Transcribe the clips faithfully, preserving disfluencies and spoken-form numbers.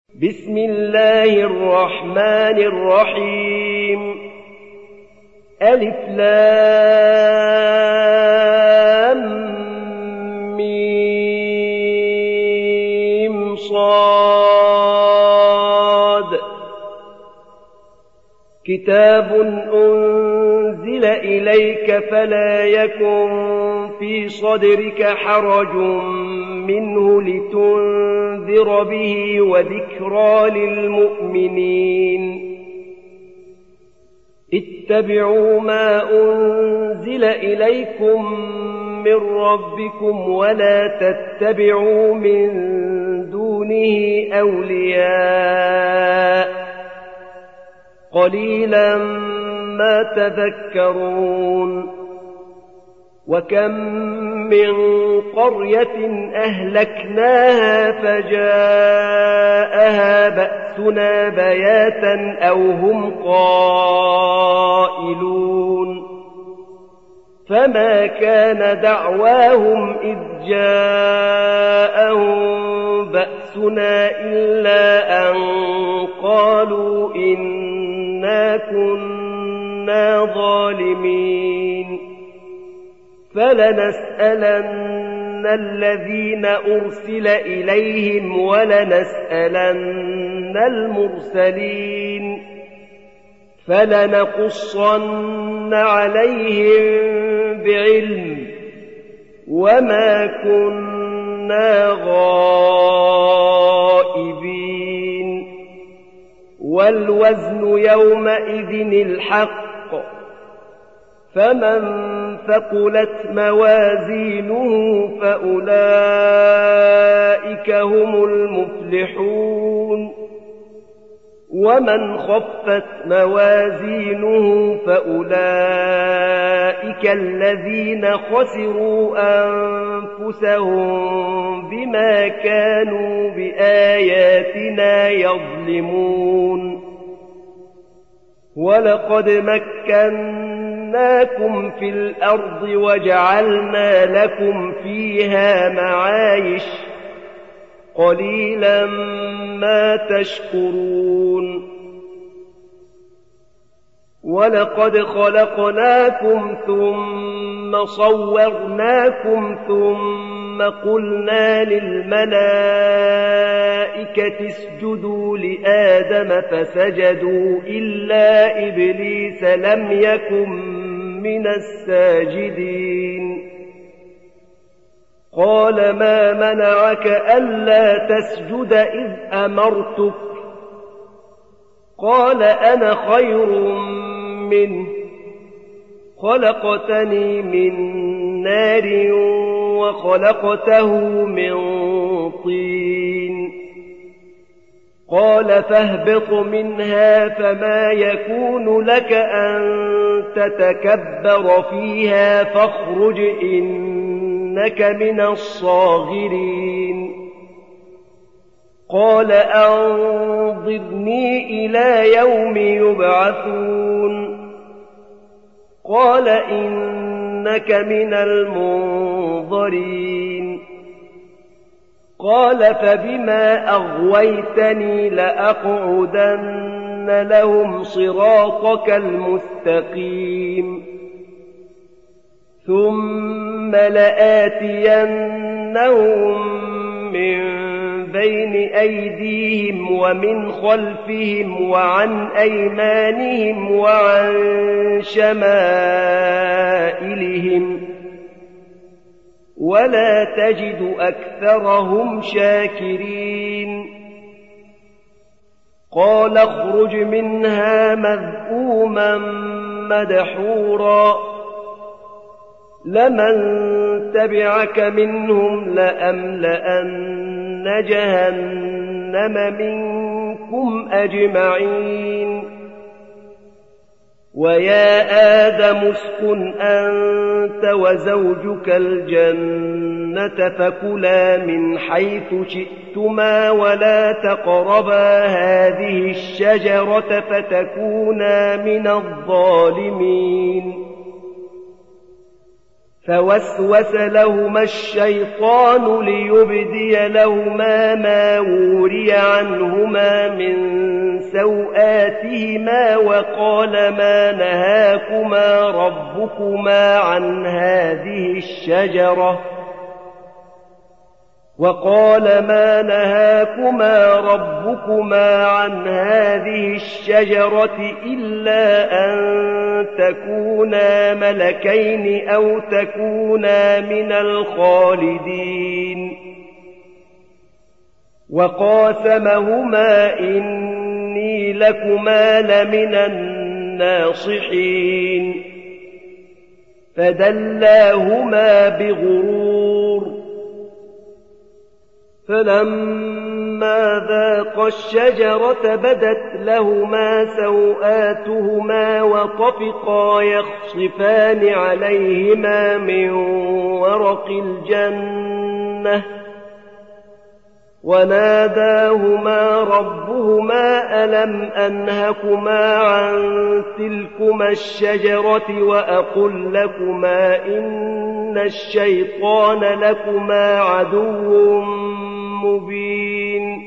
بسم الله الرحمن الرحيم ألف لام ميم صاد كتاب أنزل إليك فلا يكن في صدرك حرج منه لتنذر به وذكرى للمؤمنين اتبعوا ما أنزل إليكم من ربكم ولا تتبعوا من دونه أولياء قليلا ما تذكرون وكم من قرية أهلكناها فجاءها بأسنا بياتا أو هم قائلون فما كان دعواهم إذ جاءهم بأسنا إلا أن قالوا إنا كنا ظالمين فلنسألن الذين أرسل إليهم ولنسألن المرسلين فلنقصن عليهم بعلم وما كنا غائبين والوزن يومئذ الحق فمن ثقلت موازينه فأولئك هم المفلحون ومن خفت موازينه فأولئك الذين خسروا أنفسهم بما كانوا بآياتنا يظلمون ولقد مكناكم في الأرض وجعلنا لكم فيها معايش قليلا ما تشكرون ولقد خلقناكم ثم صورناكم ثم قلنا للملائكة اسجدوا لآدم فسجدوا إلا إبليس لم يكن من الساجدين قال ما منعك ألا تسجد إذ أمرتك قال أنا خير منه خلقتني من نار وخلقته من طين قال فاهبط منها فما يكون لك أن تتكبر فيها فاخرج إنك من الصاغرين قال أنظرني إلى يوم يبعثون قال إنك من المنظرين قال فبما أغويتني لأقعدن لهم صراطك المستقيم ثم لآتينهم من بين أيديهم ومن خلفهم وعن أيمانهم وعن شمائلهم ولا تجد أكثرهم شاكرين قال اخرج منها مذءوما مدحورا لمن تبعك منهم لأملأن جهنم منكم أجمعين ويا آدم اسكن أنت وزوجك الجنة فكلا من حيث شئتما ولا تقربا هذه الشجرة فتكونا من الظالمين فوسوس لهما الشيطان ليبدي لهما ما وري عنهما من سوآتهما وقال ما نهاكما ربكما عن هذه الشجرة وقال ما نهاكما ربكما عن هذه الشجرة إلا أن تكونا ملكين أو تكونا من الخالدين وقاسمهما إني لكما لمن الناصحين فدلاهما بغرور فلما ذاقا الشجرة بدت لهما سوآتهما وطفقا يخصفان عليهما من ورق الجنة وناداهما ربهما ألم أنهكما عن تلكما الشجرة وأقل لكما إن الشيطان لكما عدو مبين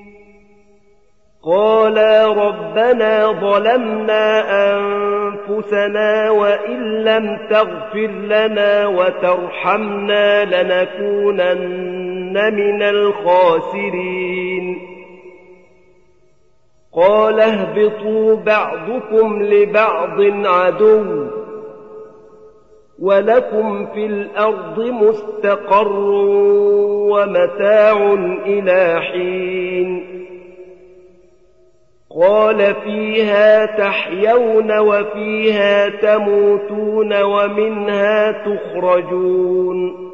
قالا ربنا ظلمنا أنفسنا وإن لم تغفر لنا وترحمنا لنكونن من الخاسرين قال اهبطوا بعضكم لبعض عدو ولكم في الأرض مستقر ومتاع إلى حين قال فيها تحيون وفيها تموتون ومنها تخرجون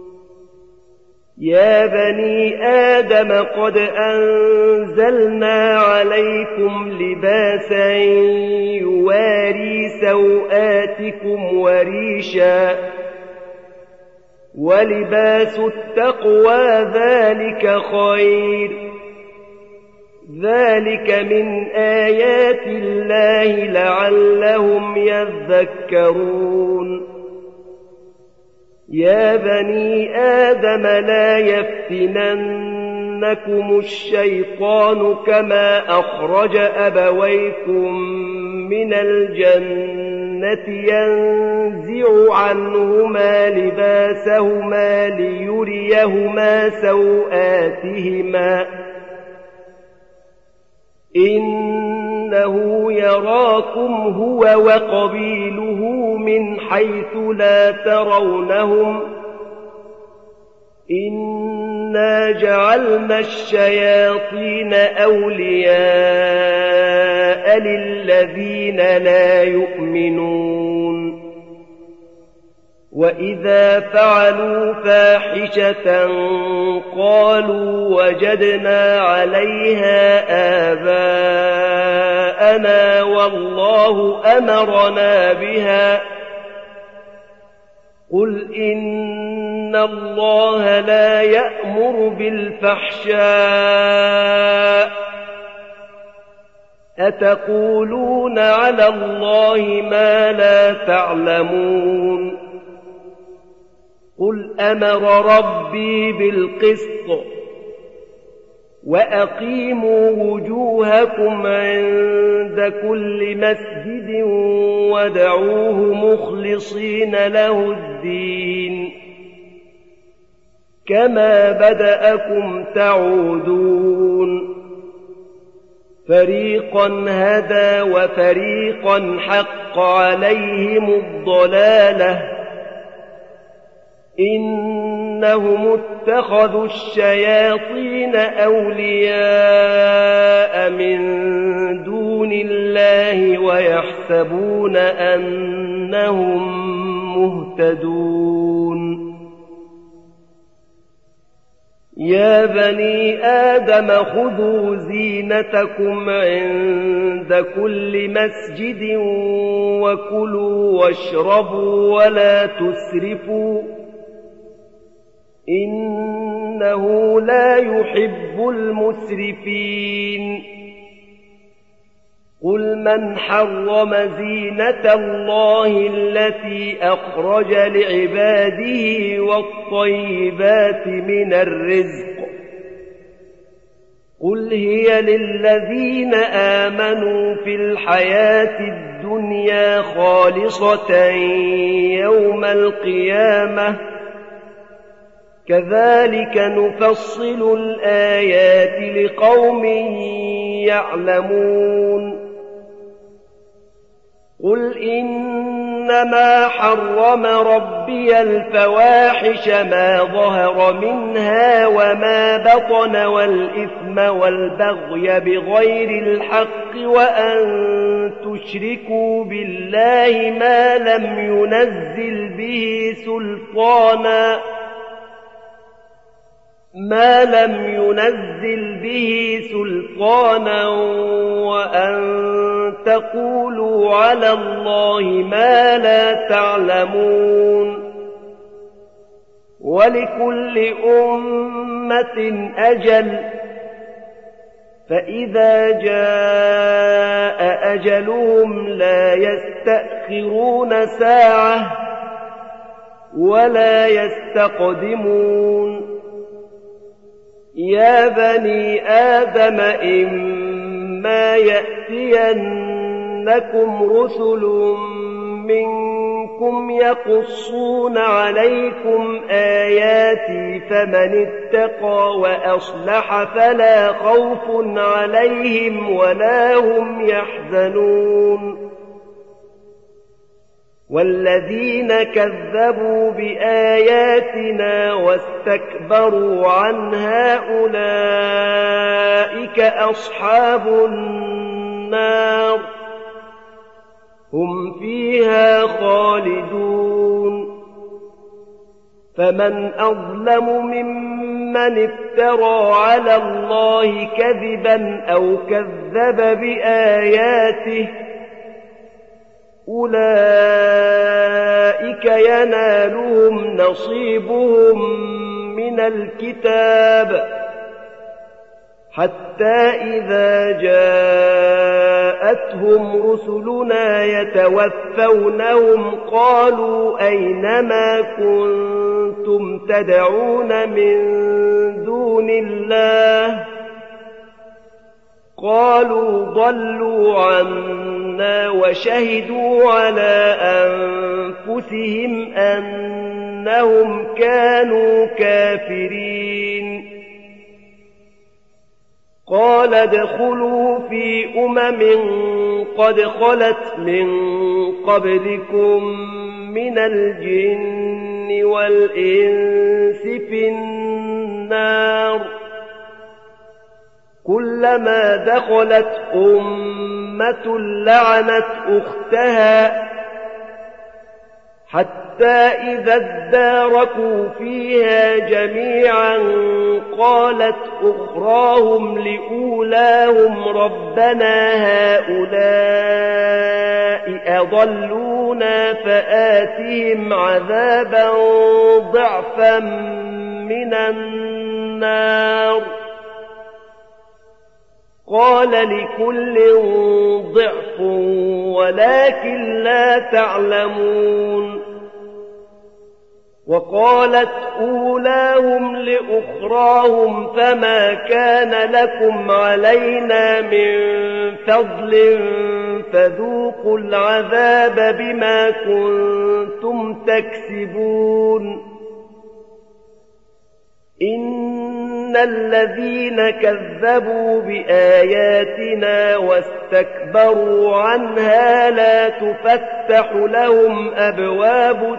يا بني آدم قد أنزلنا عليكم لباسا يواري سوآتكم وريشا ولباس التقوى ذلك خير ذلك من آيات الله لعلهم يذكرون يا بني آدم لا يفتننكم الشيطان كما أخرج أبويكم من الجنة ينزع عنهما لباسهما ليريهما سوآتهما إنه يراكم هو وقبيله من حيث لا ترونهم إنا جعلنا الشياطين أولياء للذين لا يؤمنون وإذا فعلوا فاحشة قالوا وجدنا عليها آباءنا والله أمرنا بها قل إن الله لا يأمر بالفحشاء أتقولون على الله ما لا تعلمون قل أمر ربي بالقسط وأقيموا وجوهكم عند كل مسجد ودعوه مخلصين له الدين كما بدأكم تعودون فريقا هدى وفريقا حق عليهم الضلالة إنهم اتخذوا الشياطين أولياء من دون الله ويحسبون أنهم مهتدون يا بني آدم خذوا زينتكم عند كل مسجد وكلوا واشربوا ولا تسرفوا إنه لا يحب المسرفين قل من حرم زينة الله التي أخرج لعباده والطيبات من الرزق قل هي للذين آمنوا في الحياة الدنيا خالصة يوم القيامة كذلك نفصل الآيات لقوم يعلمون قل إنما حرم ربي الفواحش ما ظهر منها وما بطن والإثم والبغي بغير الحق وأن تشركوا بالله ما لم ينزل به سلطانا ما لم ينزل به سلطانا وأن تقولوا على الله ما لا تعلمون ولكل أمة أجل فإذا جاء أجلهم لا يستأخرون ساعة ولا يستقدمون يا بني آدم إما يأتينكم رسل منكم يقصون عليكم آياتي فمن اتقى وأصلح فلا خوف عليهم ولا هم يحزنون والذين كذبوا بآياتنا واستكبروا عنها أولئك أصحاب النار هم فيها خالدون فمن أظلم ممن افترى على الله كذبا أو كذب بآياته أولئك ينالهم نصيبهم من الكتاب حتى إذا جاءتهم رسلنا يتوفونهم قالوا أينما كنتم تدعون من دون الله قالوا ضلوا عنا وشهدوا على أنفسهم أنهم كانوا كافرين قال ادخلوا في أمم قد خلت من قبلكم من الجن والإنس في النار كلما دخلت أمة لعنت أختها حتى إذا اداركوا فيها جميعا قالت أخراهم لأولاهم ربنا هؤلاء أضلونا فآتهم عذابا ضعفا من النار قال لكل ضعف ولكن لا تعلمون وقالت أولاهم لأخراهم فما كان لكم علينا من فضل فذوقوا العذاب بما كنتم تكسبون إن الذين كذبوا بآياتنا واستكبروا عنها لا تفتح لهم أبواب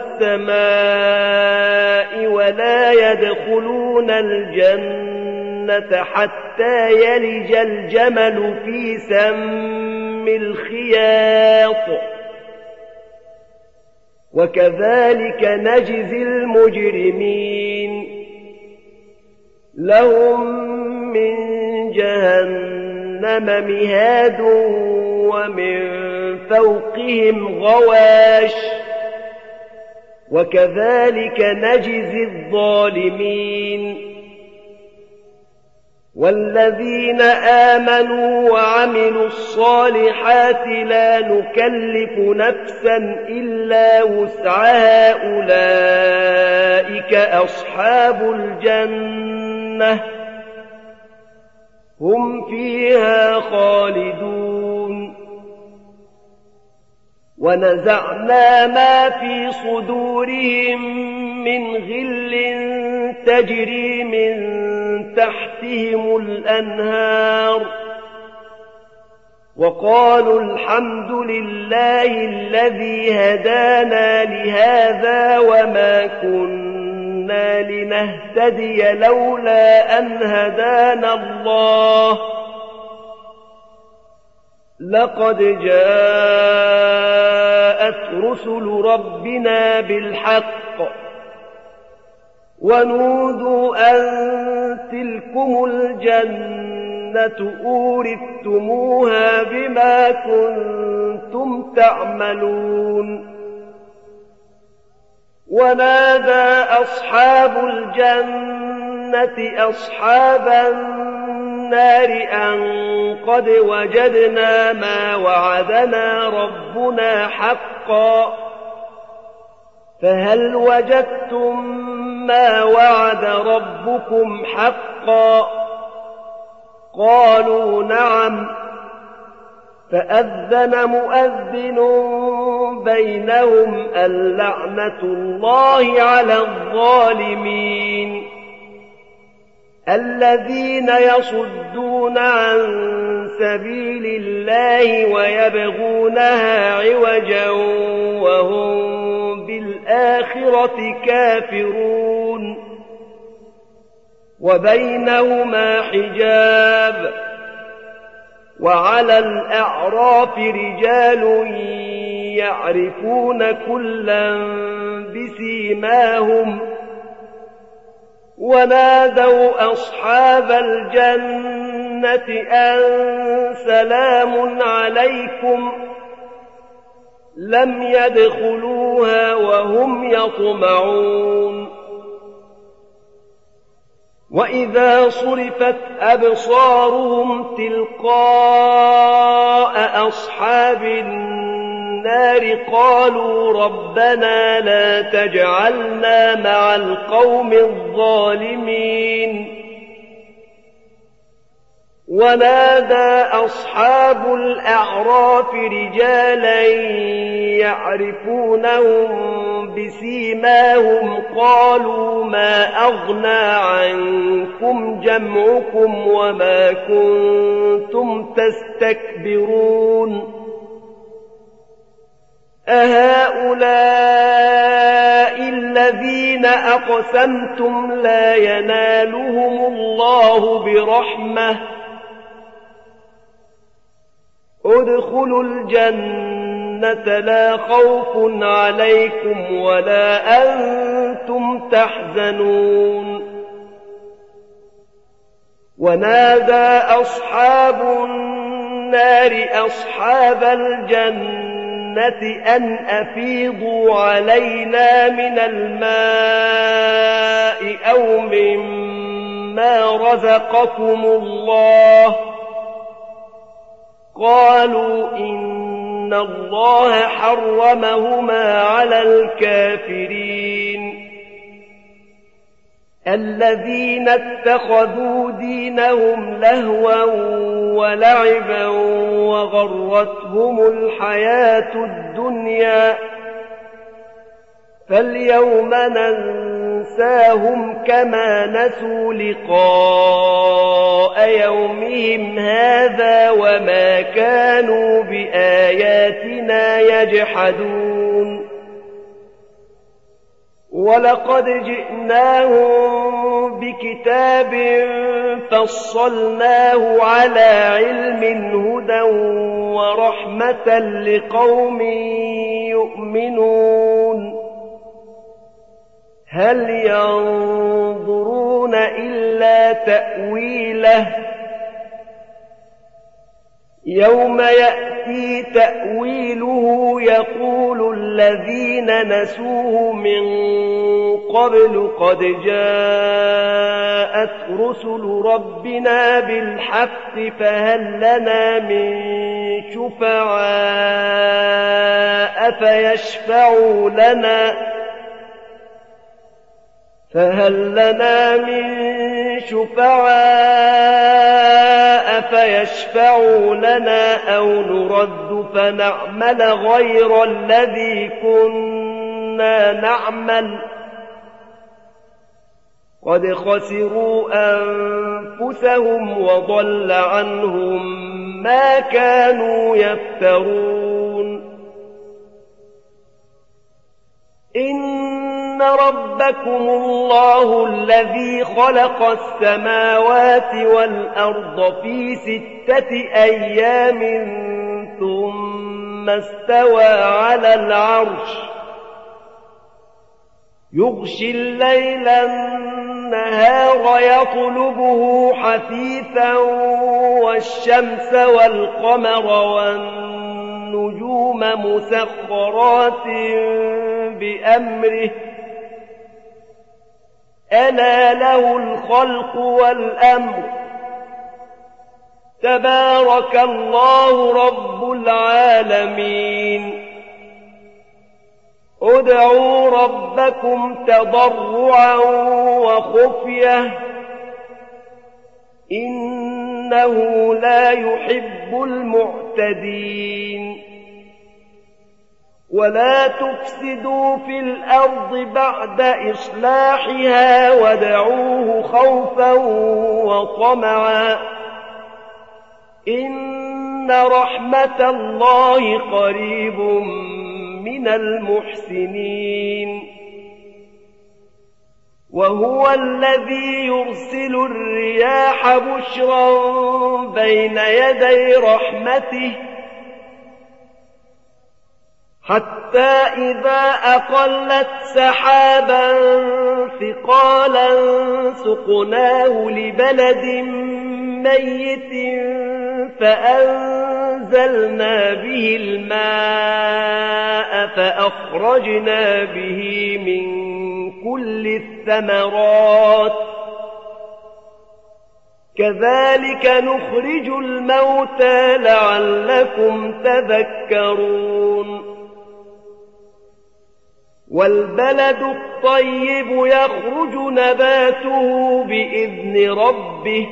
السماء ولا يدخلون الجنة حتى يلج الجمل في سم الخياط وكذلك نجزي المجرمين لهم من جهنم مهاد ومن فوقهم غواش وكذلك نجزي الظالمين والذين آمنوا وعملوا الصالحات لا نكلف نفسا إلا وسعها أولئك أصحاب الجنة هم فيها خالدون ونزعنا ما في صدورهم من غل تجري من تحتهم الأنهار وقالوا الحمد لله الذي هدانا لهذا وما كنا لنهتدي لولا أن هدانا الله لقد جاءت رسل ربنا بالحق ونودوا أن تلكم الجنة أورثتموها بما كنتم تعملون ونادى أصحاب الجنة أصحاب النار أن قد وجدنا ما وعدنا ربنا حقا فهل وجدتم ما وعد ربكم حقا قالوا نعم فأذن مؤذن بينهم اللعنة الله على الظالمين الذين يصدون عن سبيل الله ويبغونها عوجا وهم بالآخرة كافرون وبينهما حجاب وعلى الأعراف رجال يعرفون كلا بسيماهم ونادوا أصحاب الجنة أن سلام عليكم لم يدخلوها وهم يطمعون وإذا صرفت أبصارهم تلقاء أصحاب النار قالوا ربنا لا تجعلنا مع القوم الظالمين ونادى أصحاب الأعراف رجالا يعرفونهم بسيماهم قالوا ما أغنى عنكم جمعكم وما كنتم تستكبرون أهؤلاء الذين أقسمتم لا ينالهم الله برحمة ادخلوا الجنة لا خوف عليكم ولا أنتم تحزنون ونادى أصحاب النار أصحاب الجنة أن أفيضوا علينا من الماء أو مما رزقكم الله قالوا إن الله حرمهما على الكافرين الذين اتخذوا دينهم لهوا ولعبا وغرتهم الحياة الدنيا فاليوم ننساهم كما نسوا لقاء يومهم هذا وما كانوا بآياتنا يجحدون ولقد جئناهم بكتاب فصلناه على علم هدى ورحمة لقوم يؤمنون هل ينظرون إلا تأويله يوم يأتي تأويله يقول الذين نسوه من قبل قد جاءت رسل ربنا بالحق فهل لنا من شفعاء فيشفعوا لنا فهل لنا من شفعاء فيشفعوا لنا أو نرد فنعمل غير الذي كنا نعمل قد خسروا أنفسهم وضل عنهم ما كانوا يفترون إن ربكم الله الذي خلق السماوات والأرض في ستة أيام ثم استوى على العرش يغشي الليل النهار يطلبه حثيثا والشمس والقمر والنجوم مسخرات بأمره ألا له الخلق والأمر تبارك الله رب العالمين ادعوا ربكم تضرعا وخفية إنه لا يحب المعتدين ولا تفسدوا في الأرض بعد إصلاحها وادعوه خوفا وطمعا إن رحمة الله قريب من المحسنين وهو الذي يرسل الرياح بشرا بين يدي رحمته حتى إذا أقلت سحابا ثقالا سقناه لبلد ميت فأنزلنا به الماء فأخرجنا به من كل الثمرات كذلك نخرج الموتى لعلكم تذكرون والبلد الطيب يخرج نباته بإذن ربه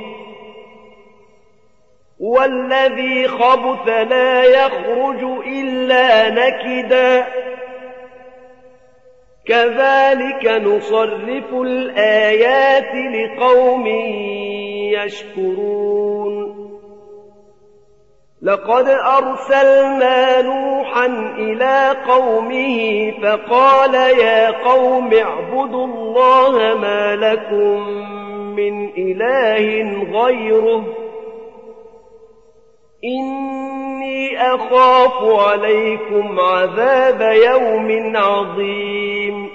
والذي خبث لا يخرج إلا نكدا كذلك نصرف الآيات لقوم يشكرون لقد أرسلنا نوحا إلى قومه فقال يا قوم اعبدوا الله ما لكم من إله غيره إني أخاف عليكم عذاب يوم عظيم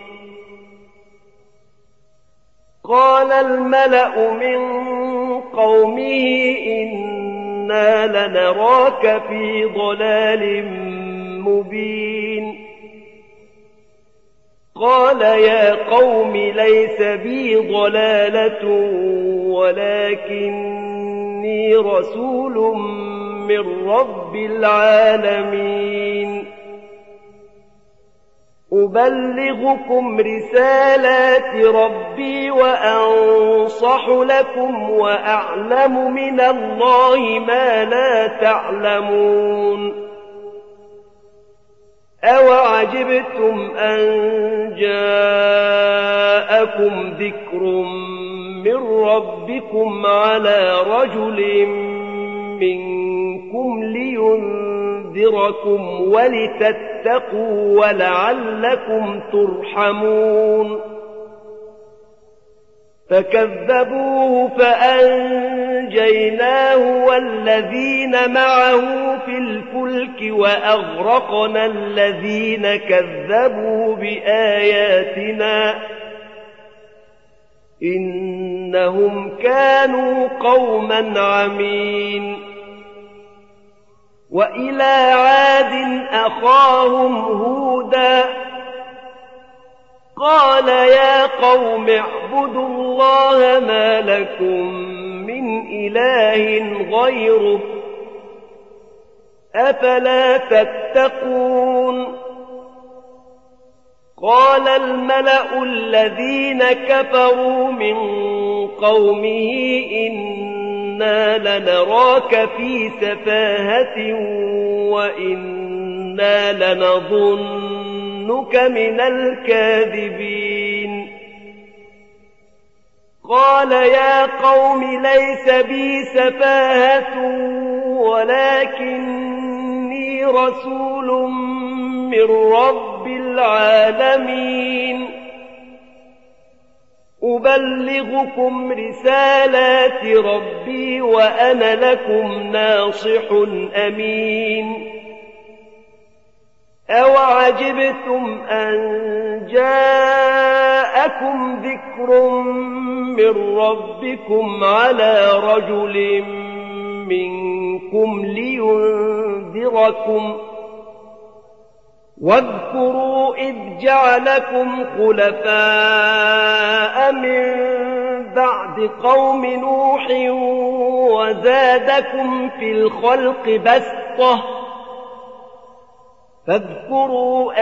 قال الملأ من قومه إنا لنراك في ضلال مبين قال يا قوم ليس بي ضلالة ولكني رسول من رب العالمين أبلغكم رسالات ربي وأنصح لكم وأعلم من الله ما لا تعلمون أوعجبتم أن جاءكم ذكر من ربكم على رجل منكم لينذركم ولتتقوا ولعلكم ترحمون فكذبوه فأنجيناه والذين معه في الفلك وأغرقنا الذين كذبوا بآياتنا إنهم كانوا قوما عمين وإلى عاد أخاهم هودا قال يا قوم اعبدوا الله ما لكم من إله غيره أفلا تتقون قال الملأ الذين كفروا من قومه إنا لنراك في سفاهة وإنا لنظنك من الكاذبين قال يا قوم ليس بي سفاهة ولكني رسول من رب العالمين أبلغكم رسالات ربي وأنا لكم ناصح أمين أوعجبتم أن جاءكم ذكر من ربكم على رجل منكم لينذركم واذكروا إذ جعلكم خلفاء من بعد قوم نوح وزادكم في الخلق بسطة فاذكروا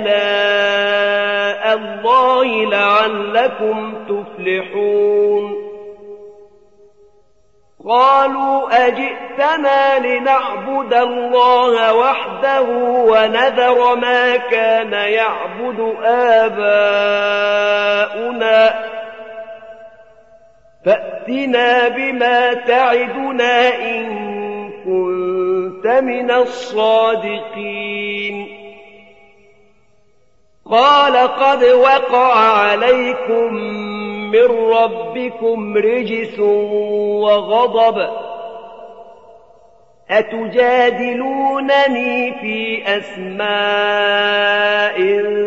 آلاء الله لعلكم تفلحون قالوا أجئتنا لنعبد الله وحده ونذر ما كان يعبد آباؤنا فأتنا بما تعدنا إن كنت من الصادقين قال قد وقع عليكم من ربكم رجس وغضب أتجادلونني في أسماء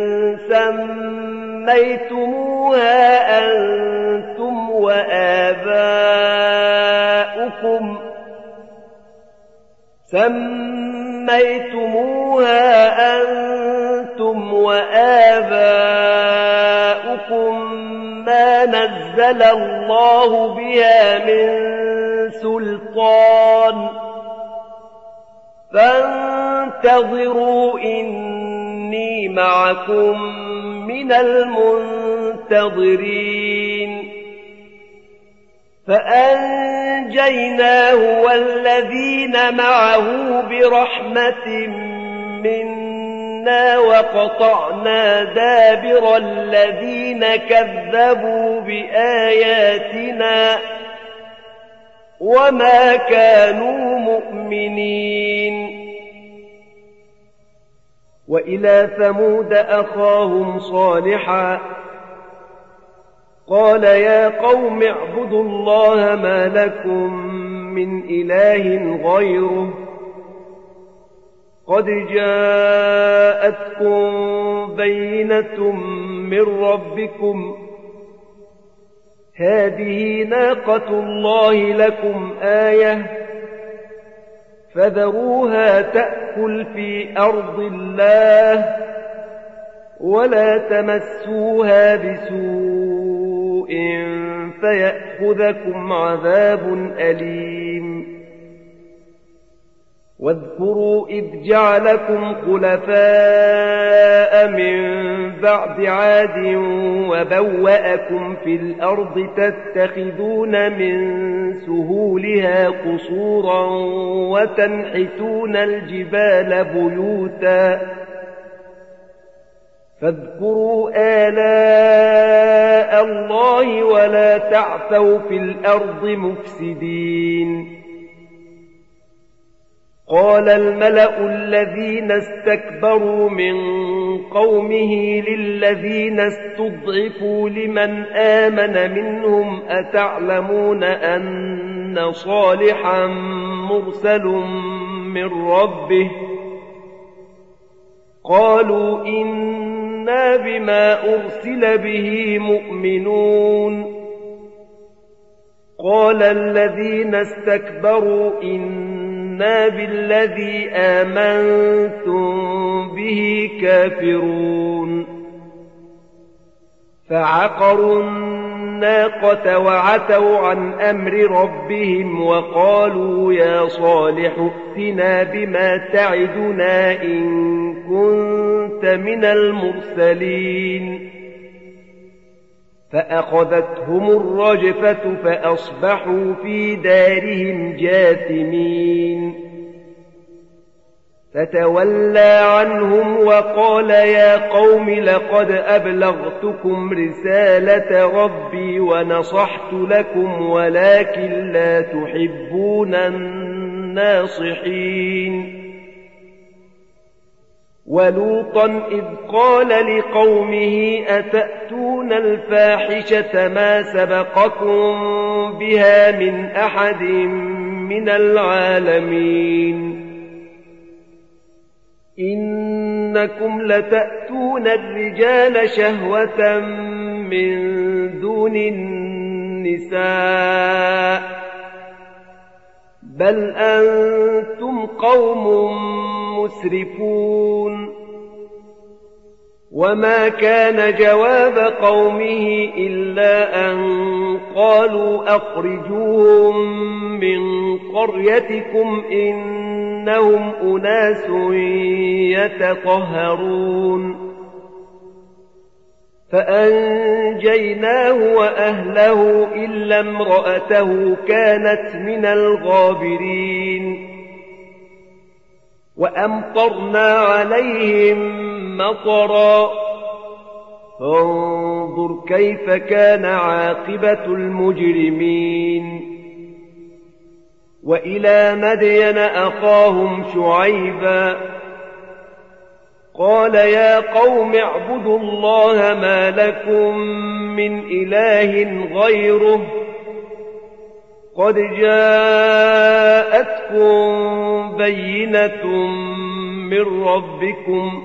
سميتموها أنتم وآباؤكم سميتموها أنتم وآباؤكم ما نزل الله بها من سلطان فانتظروا إني معكم من المنتظرين فأنجيناه والذين معه برحمة منا وقطعنا دابر الذين كذبوا بآياتنا وما كانوا مؤمنين وإلى ثمود أخاهم صالحا قال يا قوم اعبدوا الله ما لكم من إله غيره قد جاءتكم بينة من ربكم هذه ناقة الله لكم آية فذروها تأكل في أرض الله ولا تمسوها بسوء فيأخذكم عذاب أليم واذكروا إذ جعلكم خلفاء من بعد عاد وبوأكم في الأرض تتخذون من سهولها قصورا وتنحتون الجبال بيوتا فاذكروا آلاء الله ولا تعثوا في الأرض مفسدين قال الملأ الذين استكبروا من قومه للذين استضعفوا لمن آمن منهم أتعلمون أن صالحا مرسل من ربه قالوا إنا بما أرسل به مؤمنون قال الذين استكبروا إنا بالذي آمنتم به كافرون فعقروا الناقة وعتوا عن أمر ربهم وقالوا يا صالح ائتنا بما تعدنا إن كنت من المرسلين فأخذتهم الرجفة فأصبحوا في دارهم جاثمين فتولى عنهم وقال يا قوم لقد أبلغتكم رسالة ربي ونصحت لكم ولكن لا تحبون الناصحين ولوطا إذ قال لقومه أتأتون الفاحشة ما سبقكم بها من أحد من العالمين إنكم لتأتون الرجال شهوة من دون النساء بل أنتم قوم مسرفون وما كان جواب قومه إلا أن قالوا أخرجوهم من قريتكم إنهم أناس يتطهرون فأنجيناه وأهله إلا امرأته كانت من الغابرين وأمطرنا عليهم مطرا فانظر كيف كان عاقبة المجرمين وإلى مدين أخاهم شعيبا قال يا قوم اعبدوا الله ما لكم من إله غيره قد جاءتكم بينة من ربكم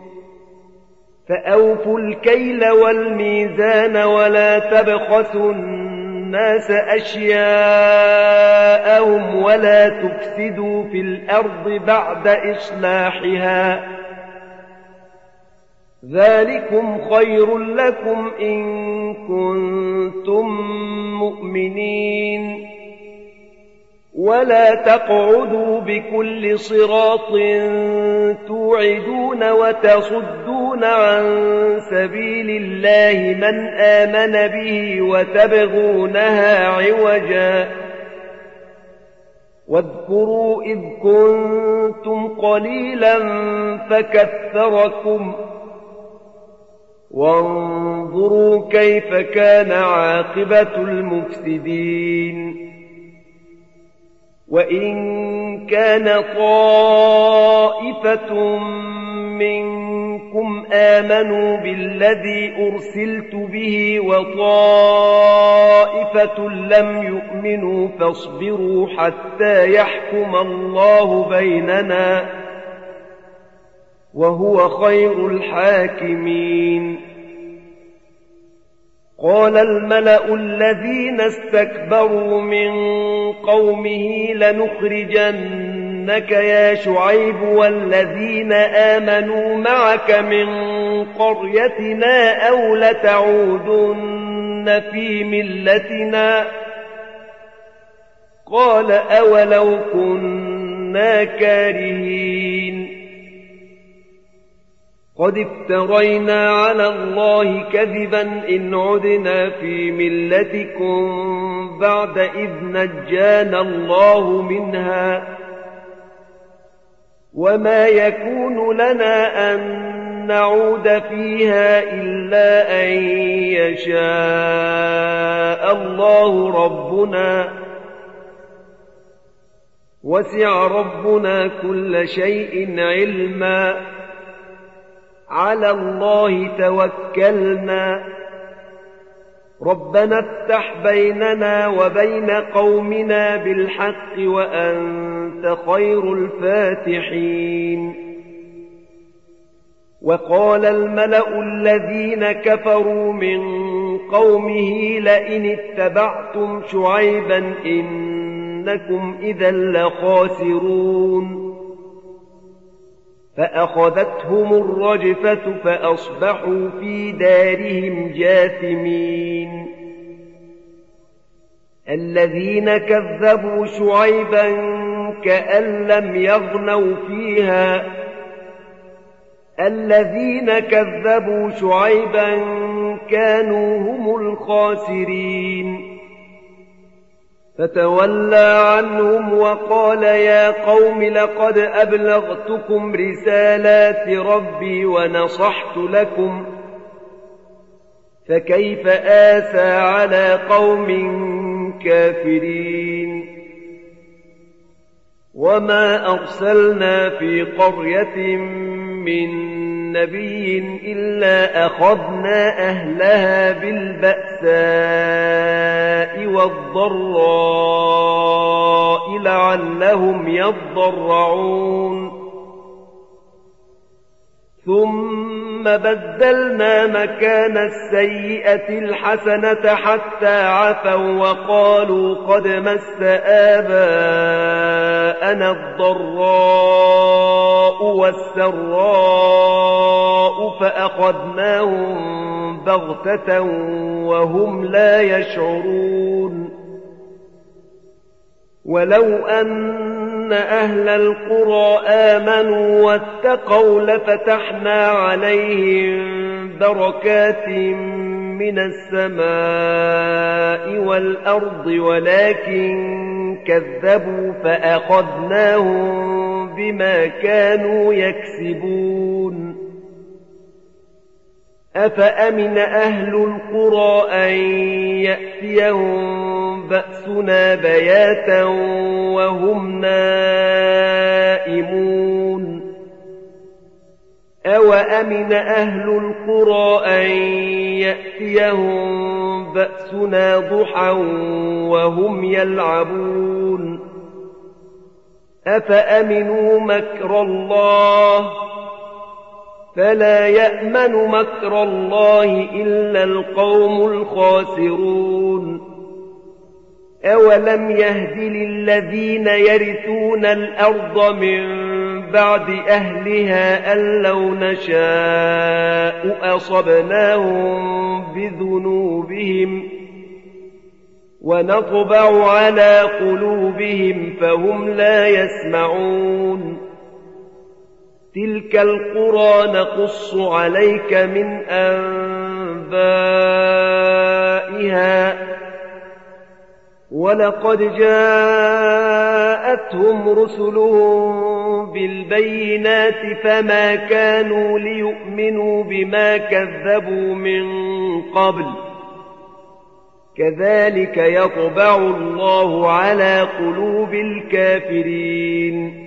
فأوفوا الكيل والميزان ولا تبخسوا الناس أشياءهم ولا تفسدوا في الأرض بعد إصلاحها ذلكم خير لكم إن كنتم مؤمنين ولا تقعدوا بكل صراط توعدون وتصدون عن سبيل الله من آمن به وتبغونها عوجا واذكروا إذ كنتم قليلا فكثركم وانظروا كيف كان عاقبة المفسدين وإن كان طائفة منكم آمنوا بالذي أرسلت به وطائفة لم يؤمنوا فاصبروا حتى يحكم الله بيننا وهو خير الحاكمين قال الملأ الذين استكبروا من قومه لنخرجنك يا شعيب والذين آمنوا معك من قريتنا أو لتعودن في ملتنا قال أولو كنا كارهين قد افترينا على الله كذبا إن عدنا في ملتكم بعد إذ نجانا الله منها وما يكون لنا أن نعود فيها إلا أن يشاء الله ربنا وسع ربنا كل شيء علما على الله توكلنا ربنا افتح بيننا وبين قومنا بالحق وأنت خير الفاتحين وقال الملأ الذين كفروا من قومه لئن اتبعتم شعيبا إنكم إذا لخاسرون فأخذتهم الرجفة فأصبحوا في دارهم جاثمين. الذين كذبوا شعيبا كأن لم يغنوا فيها الذين كذبوا شعيبا كانوا هم الخاسرين. فتولى عنهم وقال يا قوم لقد أبلغتكم رسالات ربي ونصحت لكم فكيف آسى على قوم كافرين. وما أرسلنا في قرية من نبي إلا أخذنا أهلها بالبأساء والضراء لعلهم يضرعون. ثم بدلنا مكان السيئة الحسنة حتى عفوا وقالوا قد مس آباءنا الضراء والسراء فأخذناهم بغتة وهم لا يشعرون. ولو أن أهل القرى آمنوا واتقوا لفتحنا عليهم بركات من السماء والأرض ولكن كذبوا فأخذناهم بما كانوا يكسبون. أفأمن أهل القرى أن يأتيهم بأسنا بياتا وهم نائمون. أوأمن أهل القرى أن يأتيهم بأسنا ضحى وهم يلعبون. أفأمنوا مكر الله فلا يأمن مكر الله إلا القوم الخاسرون. أولم يهد للذين يرثون الأرض من بعد أهلها أن لو نشاء أصبناهم بذنوبهم ونطبع على قلوبهم فهم لا يسمعون. تلك القرى نقص عليك من أنبائها ولقد جاءتهم رسلهم بالبينات فما كانوا ليؤمنوا بما كذبوا من قبل كذلك يطبع الله على قلوب الكافرين.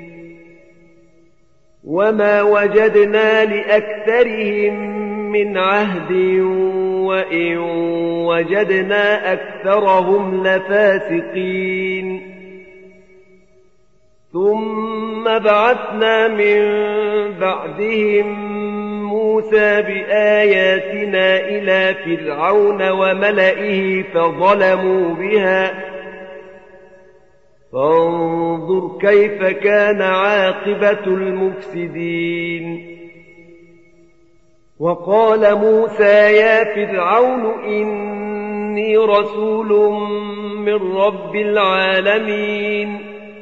وما وجدنا لأكثرهم من عهد وإن وجدنا أكثرهم لفاسقين. ثم بعثنا من بعدهم موسى بآياتنا إلى فرعون وملئه فظلموا بها فانظر كيف كان عاقبة المفسدين. وقال موسى يا فرعون إني رسول من رب العالمين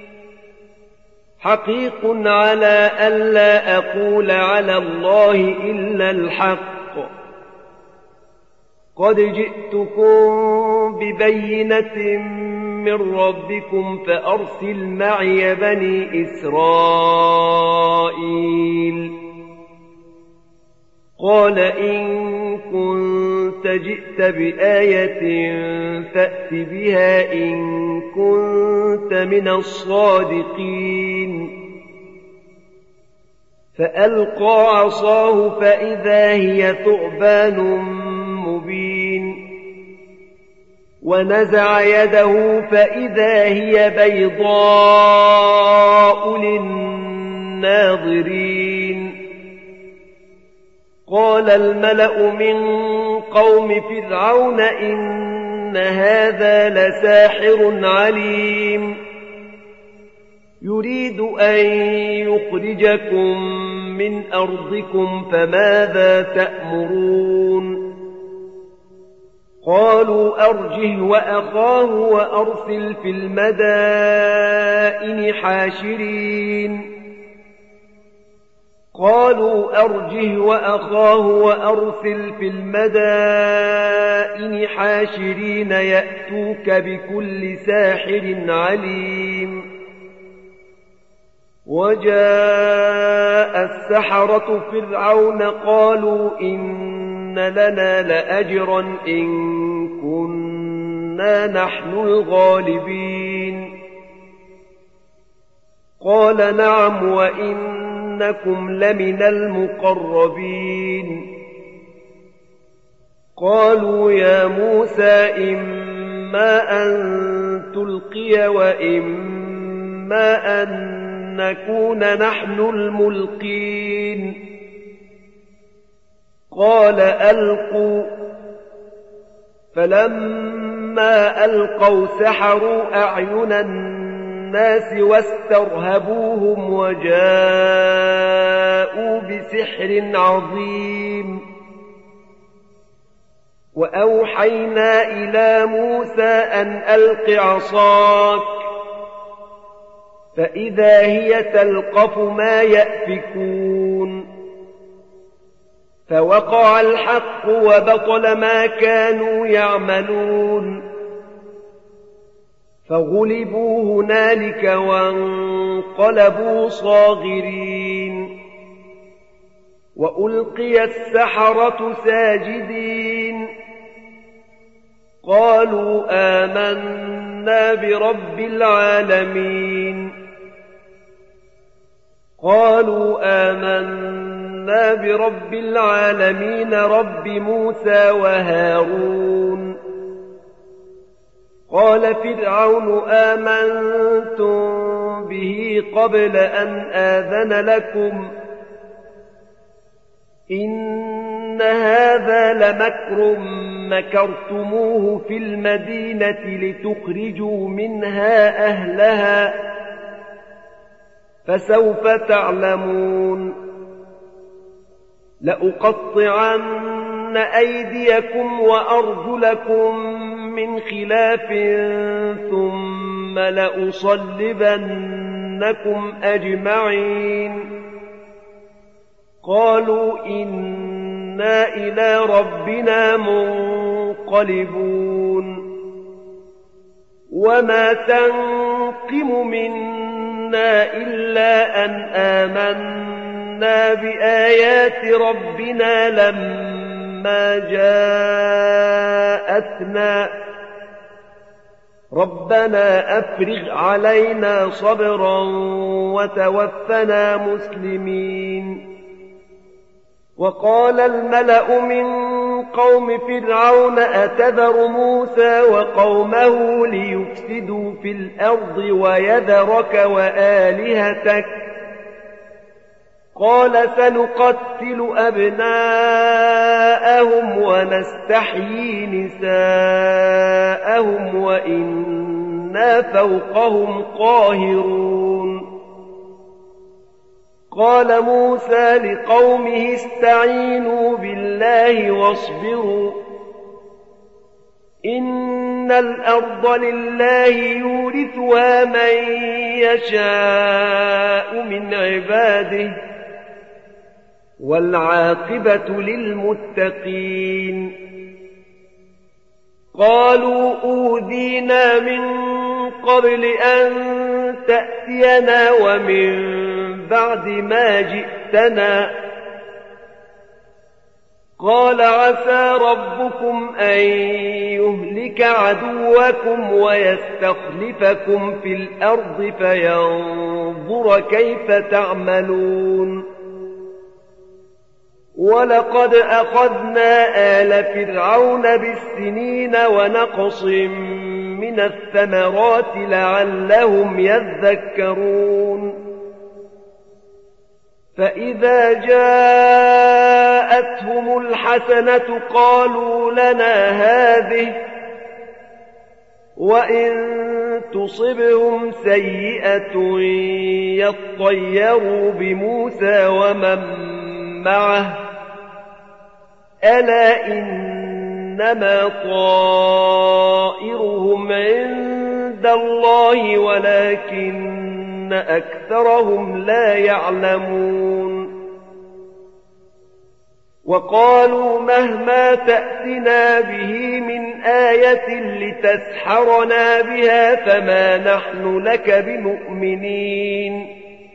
حقيق على ألا أقول على الله إلا الحق قد جئتكم ببينة من ربكم فأرسل معي بني إسرائيل. قال إن كنت جئت بآية فأت بها إن كنت من الصادقين. فألقى عصاه فإذا هي ثعبان مبين ونزع يده فإذا هي بيضاء للناظرين. قال الملأ من قوم فرعون إن هذا لساحر عليم يريد أن يخرجكم من أرضكم فماذا تأمرون قالوا أرجه وأخاه وأرسل في المدائن حاشرين قالوا أرجه وأخاه وأرسل في المدائن حاشرين يأتوك بكل ساحر عليم وجاء السحرة فرعون قالوا إن لنا لأجرا إن كنا نحن الغالبين قال نعم وإنكم لمن المقربين قالوا يا موسى إما أن تلقي وإما أن نكون نحن الملقين قال ألقوا فلما ألقوا سحروا أعين الناس واسترهبوهم وجاءوا بسحر عظيم وأوحينا إلى موسى أن ألق عصاك فإذا هي تلقف ما يأفكون فوقع الحق وبطل ما كانوا يعملون فغلبوا هنالك وانقلبوا صاغرين وألقي السحرة ساجدين قالوا آمنا برب العالمين قالوا آمنا برب العالمين رب موسى وهارون قال فرعون آمنتم به قبل أن آذن لكم إن هذا لمكر مكرتموه في المدينة لتخرجوا منها أهلها فسوف تعلمون لأقطعن أيديكم وأرجلكم من خلاف ثم لأصلبنكم أجمعين قالوا إنا إلى ربنا منقلبون وما تنقم منا إلا أن آمنا بآيات ربنا لما جاءتنا ربنا أفرغ علينا صبرا وتوفنا مسلمين وقال الملأ من قوم فرعون أتذر موسى وقومه ليفسدوا في الأرض ويذرك وآلهتك قال سنقتل أبناءهم ونستحيي نساءهم وإنا فوقهم قاهرون قال موسى لقومه استعينوا بالله واصبروا إن الأرض لله يورثها من يشاء من عباده والعاقبة للمتقين قالوا أوذينا من قبل أن تأتينا ومن بعد ما جئتنا قال عسى ربكم أن يهلك عدوكم ويستخلفكم في الأرض فينظر كيف تعملون ولقد أخذنا آل فرعون بالسنين ونقص من الثمرات لعلهم يذكرون فإذا جاءتهم الحسنة قالوا لنا هذه وإن تصبهم سيئة يطيروا بموسى ومن معه ألا إنما طائرهم عند الله ولكن أكثرهم لا يعلمون وقالوا مهما تأتنا به من آية لتسحرنا بها فما نحن لك بمؤمنين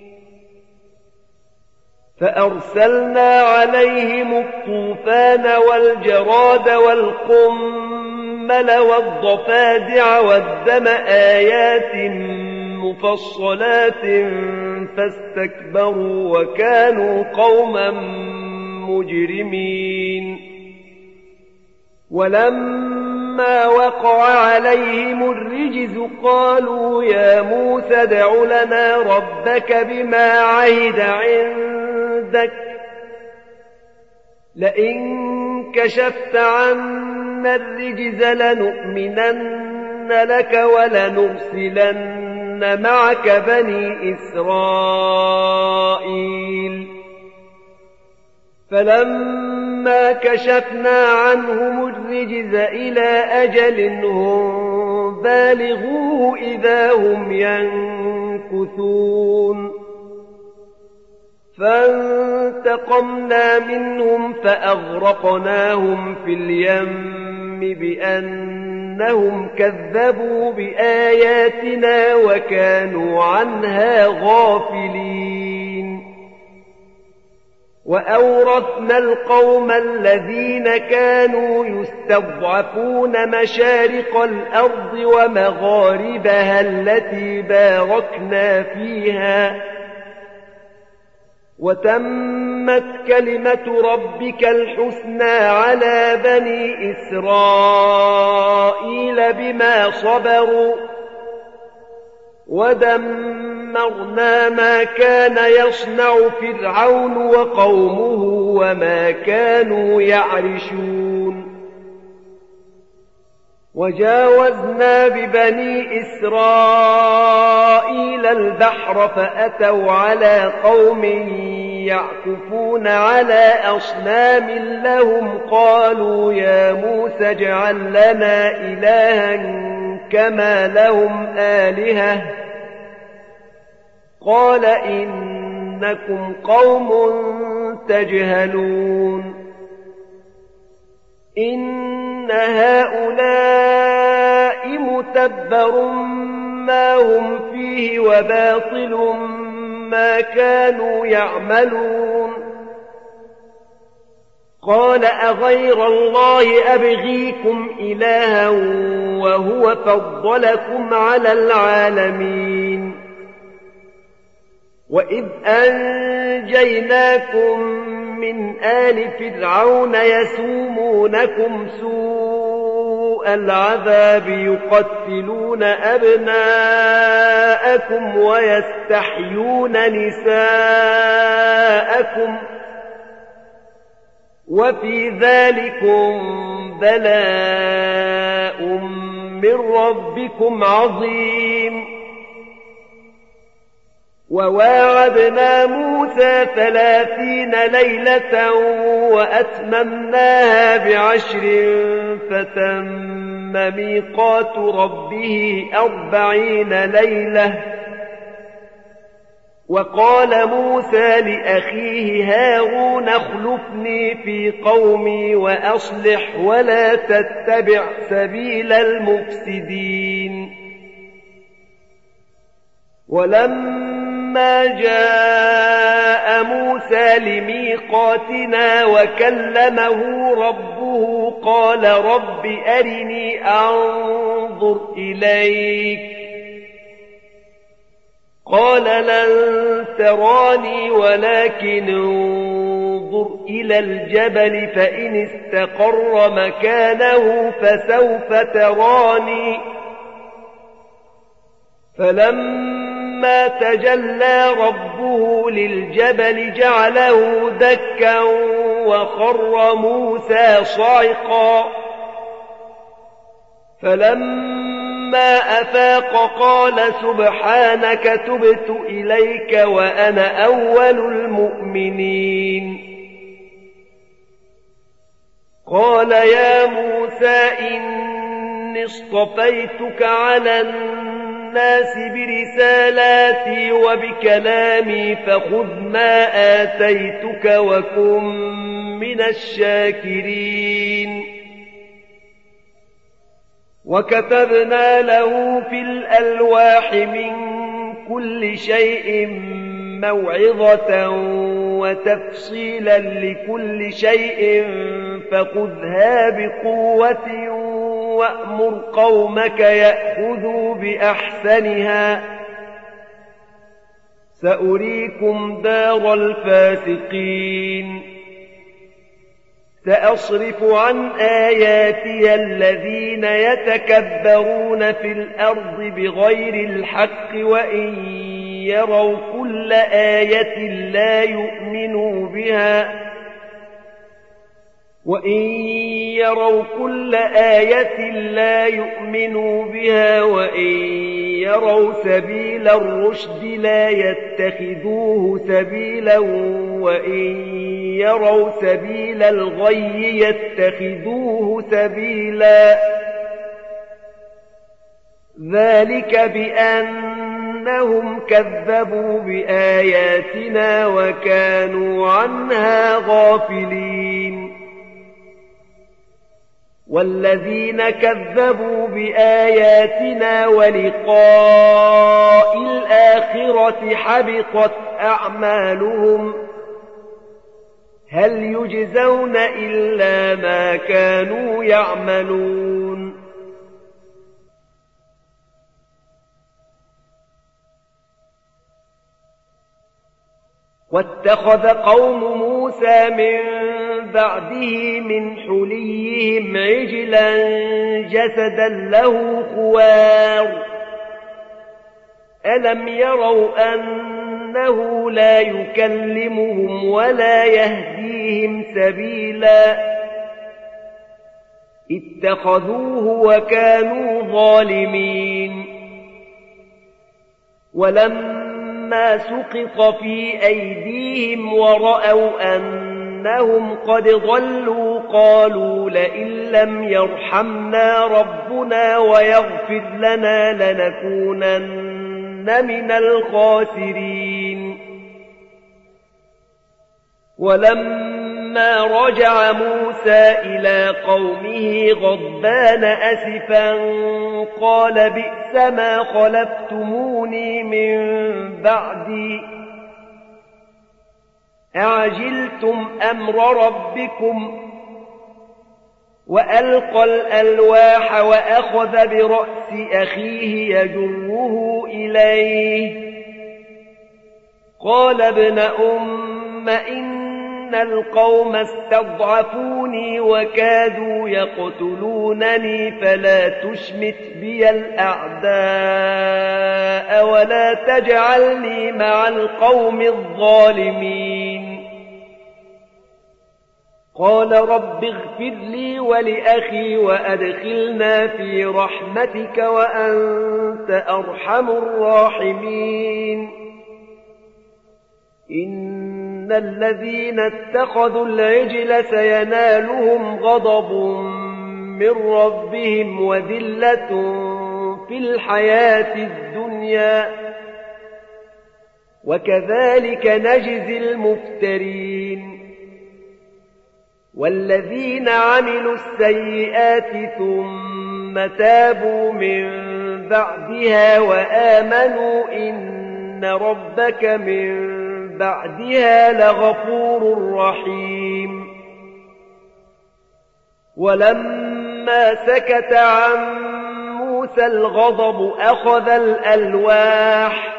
فأرسلنا عليهم الطوفان والجراد والقمل والضفادع والدم آيات مفصلات فاستكبروا وكانوا قوما مجرمين ولما وقع عليهم الرجز قالوا يا موسى ادع لنا ربك بما عهد عندك لئن كشفت عنا الرجز لنؤمنن لك ولنرسلن معك بني إسرائيل فلما كشفنا عنهم الرجز إلى أجل هم بالغوه إذا هم ينكثون فانتقمنا منهم فأغرقناهم في اليم بأنهم كذبوا بآياتنا وكانوا عنها غافلين وأورثنا القوم الذين كانوا يستضعفون مشارق الأرض ومغاربها التي باركنا فيها وتمت كلمة ربك الحسنى على بني إسرائيل بما صبروا ودمرنا ما كان يصنع فرعون وقومه وما كانوا يعرشون وجاوزنا ببني إسرائيل البحر فأتوا على قوم يعكفون على أصنام لهم قالوا يا موسى اجعل لنا إلها كما لهم آلهة قال إنكم قوم تجهلون إن هؤلاء متبر ما هم فيه وباطل ما كانوا يعملون قال أغير الله أبغيكم إلها وهو فضلكم على العالمين وإذ أنجيناكم من آل فرعون يسومونكم سوء العذاب يقتلون أبناءكم ويستحيون نساءكم وفي ذلكم بلاء من ربكم عظيم وواعدنا موسى ثلاثين ليلة وأتممناها بعشر فتم ميقات ربه أربعين ليلة وقال موسى لأخيه هارون اخلفني في قومي وأصلح ولا تتبع سبيل المفسدين ولما جاء موسى لميقاتنا وكلمه ربه قال رب أرني أنظر إليك قال لن تراني ولكن انظر إلى الجبل فإن استقر مكانه فسوف تراني فلما تجلى ربه للجبل جعله دكا وخر موسى صعقا فلما فلما أفاق قال سبحانك تبت إليك وأنا أول المؤمنين قال يا موسى إني اصطفيتك على الناس برسالاتي وبكلامي فخذ ما آتيتك وكن من الشاكرين وكتبنا له في الألواح من كل شيء موعظة وتفصيلا لكل شيء فخذها بقوة وأمر قومك يأخذوا بأحسنها سأريكم دار الفاسقين سأصرف عن آياتي الذين يتكبرون في الأرض بغير الحق وإن يروا كل آية لا يؤمنوا بها وإن يروا كل آية لا يؤمنوا بها وإن يروا سبيل الرشد لا يتخذوه سبيلا وإن يروا سبيل الغي يتخذوه سبيلا ذلك بأنهم كذبوا بآياتنا وكانوا عنها غافلين والذين كذبوا بآياتنا ولقاء الآخرة حبطت أعمالهم هل يجزون إلا ما كانوا يعملون واتخذ قوم موسى من بعده من حليهم عجلا جسدا له خوار ألم يروا أنه لا يكلمهم ولا يهديهم سبيلا اتخذوه وكانوا ظالمين ولما سقط في أيديهم ورأوا أنهم قد ضلوا قالوا لئن لم يرحمنا ربنا ويغفر لنا لنكونن من الخاسرين ولما رجع موسى إلى قومه غضبان أسفا قال بئس ما خلفتموني من بعدي أعجلتم أمر ربكم وألقى الألواح وأخذ برأس أخيه يجره إليه قال ابن أم إن القوم استضعفوني وكادوا يقتلونني فلا تشمت بي الأعداء ولا تجعلني مع القوم الظالمين قال رب اغفر لي ولأخي وأدخلنا في رحمتك وأنت أرحم الراحمين إن الذين اتخذوا العجل سينالهم غضب من ربهم وذلة في الحياة الدنيا وكذلك نجزي المفترين والذين عملوا السيئات ثم تابوا من بعدها وآمنوا إن ربك من بعدها لغفور رحيم ولما سكت عن موسى الغضب أخذ الألواح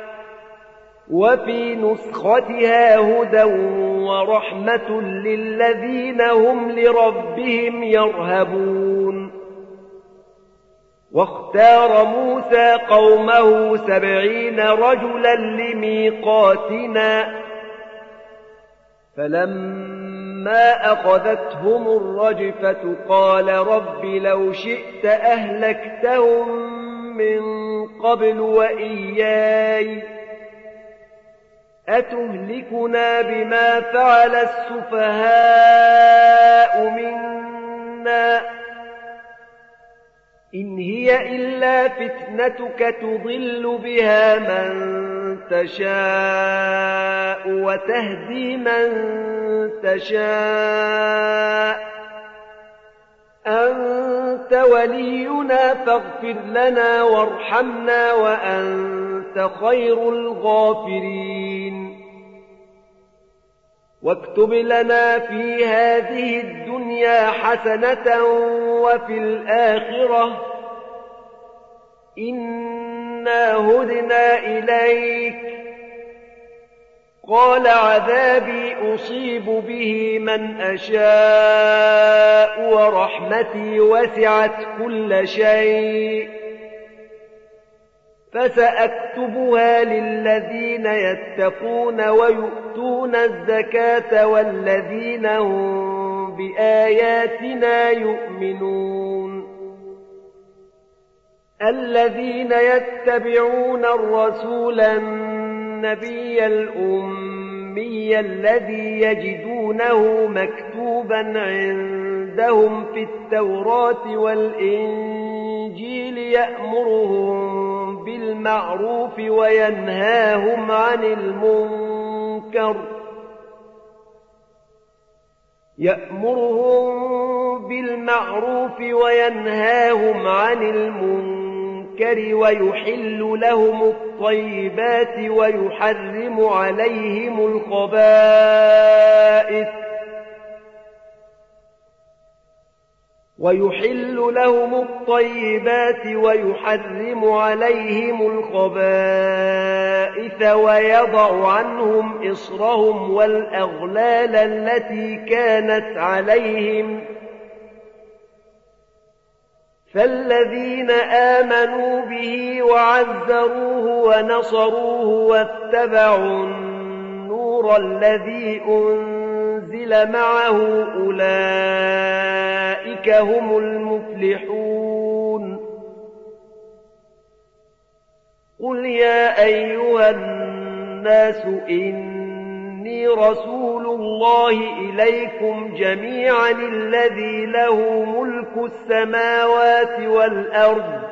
وفي نسختها هدى ورحمة للذين هم لربهم يرهبون واختار موسى قومه سبعين رجلا لميقاتنا فلما أخذتهم الرجفة قال رب لو شئت أهلكتهم من قبل وإياي أتهلكنا بما فعل السفهاء منا إن هي إلا فتنتك تضل بها من تشاء وتهدي من تشاء أنت ولينا فاغفر لنا وارحمنا وأنت خير الغافرين واكتب لنا في هذه الدنيا حسنة وفي الآخرة إنا هدنا إليك قال عذابي أصيب به من أشاء ورحمتي وسعت كل شيء فسأكتبها للذين يتقون ويؤتون الزكاة والذين هم بآياتنا يؤمنون الذين يتبعون الرسول النبي الأمي الذي يجدونه مكتوبا عندهم في التوراة والإنجيل يأمرهم بالمعروف وينهاهم عن المنكر يأمرهم بالمعروف وينهاهم عن المنكر ويحل لهم الطيبات ويحرم عليهم الخبائث ويحل لهم الطيبات ويحرم عليهم الخبائث ويضع عنهم إصرهم والأغلال التي كانت عليهم فالذين آمنوا به وعزروه ونصروه واتبعوا النور الذي أنزل معه أولئك هم المفلحون قل يا أيها الناس إني رسول الله إليكم جميعا الذي له ملك السماوات والأرض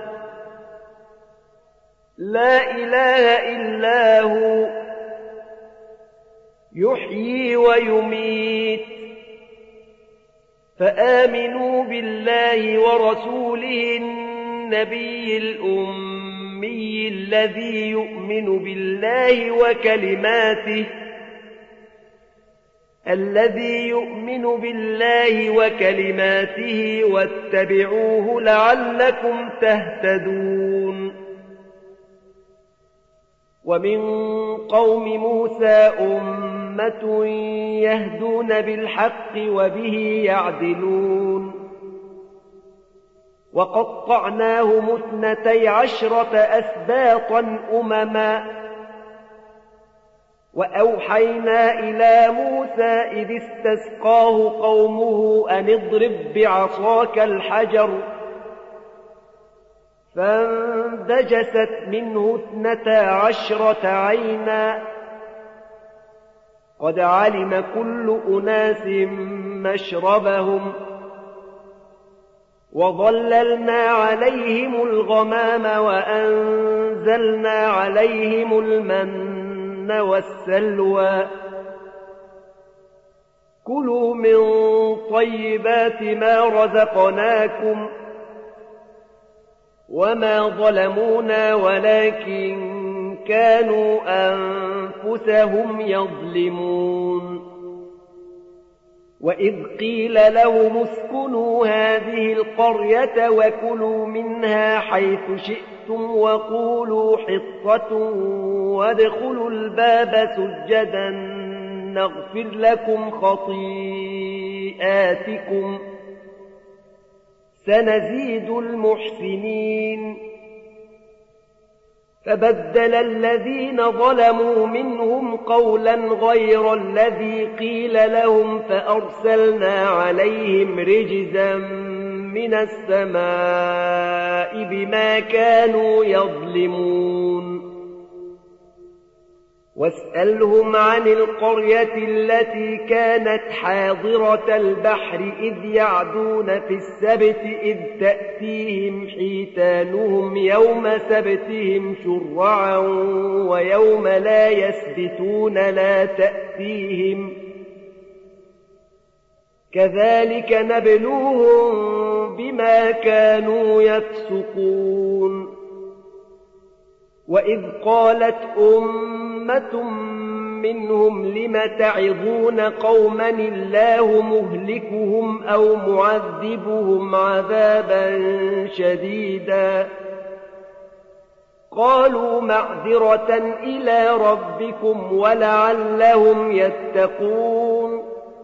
لا إله إلا هو يحيي ويميت فآمنوا بالله ورسوله النبي الأمي الذي يؤمن بالله وكلماته الذي يؤمن بالله وكلماته واتبعوه لعلكم تهتدون ومن قوم موسى أمة يهدون بالحق وبه يعدلون وقطعناهم اثنتي عشرة أسباطا أمما وأوحينا إلى موسى إذ استسقاه قومه أن اضرب بعصاك الحجر فانبجست منه اثنتا عشرة عينا قد علم كل أناس مشربهم وظللنا عليهم الغمام وأنزلنا عليهم المن والسلوى كلوا من طيبات ما رزقناكم وما ظلمونا ولكن كانوا أنفسهم يظلمون وإذ قيل لهم اسكنوا هذه القرية وكلوا منها حيث شئتم وقولوا حطة وادخلوا الباب سجدا نغفر لكم خطيئاتكم سنزيد المحسنين فبدل الذين ظلموا منهم قولا غير الذي قيل لهم فأرسلنا عليهم رجزا من السماء بما كانوا يظلمون واسألهم عن القرية التي كانت حاضرة البحر إذ يعدون في السبت إذ تأتيهم حيتانهم يوم سبتهم شرعا ويوم لا يسبتون لا تأتيهم كذلك نبلوهم بما كانوا يفسقون وإذ قالت أمة منهم لم تعظون قوما الله مهلكهم أو معذبهم عذابا شديدا قالوا معذرة إلى ربكم ولعلهم يتقون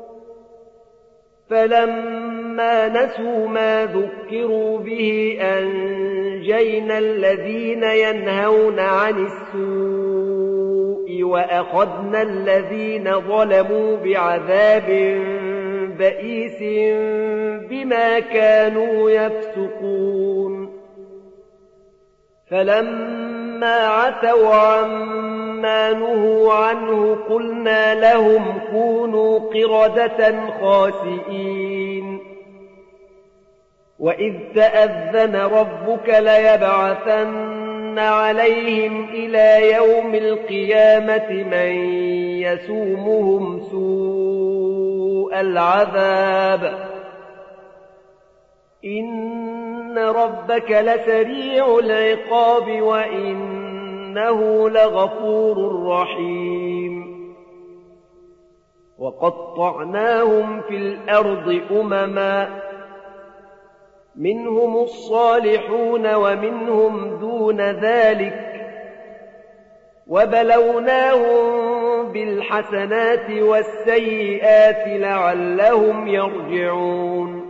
فلما نسوا ما ذكروا به أنجينا الذين ينهون عن السوء وأخذنا الذين ظلموا بعذاب بئيس بما كانوا يفسقون فلما عتوا عما نهوا عنه قلنا لهم كونوا قردة خاسئين وإذ تأذن ربك ليبعثن عليهم إلى يوم القيامة من يسومهم سوء العذاب إن ربك لسريع العقاب وإنه لغفور رحيم وقطعناهم في الأرض أمما منهم الصالحون ومنهم دون ذلك وبلوناهم بالحسنات والسيئات لعلهم يرجعون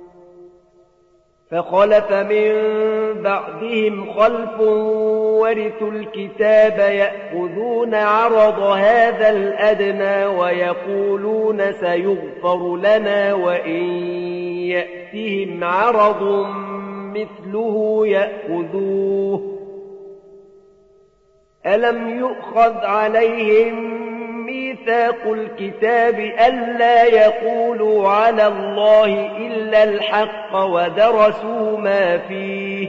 فخلف من بعدهم خلف ورثوا الكتاب يأخذون عرض هذا الأدنى ويقولون سيغفر لنا وإن يأتهم عرض مثله يأخذوه ألم يؤخذ عليهم ميثاق الكتاب ألا يقولوا على الله إلا الحق ودرسوا ما فيه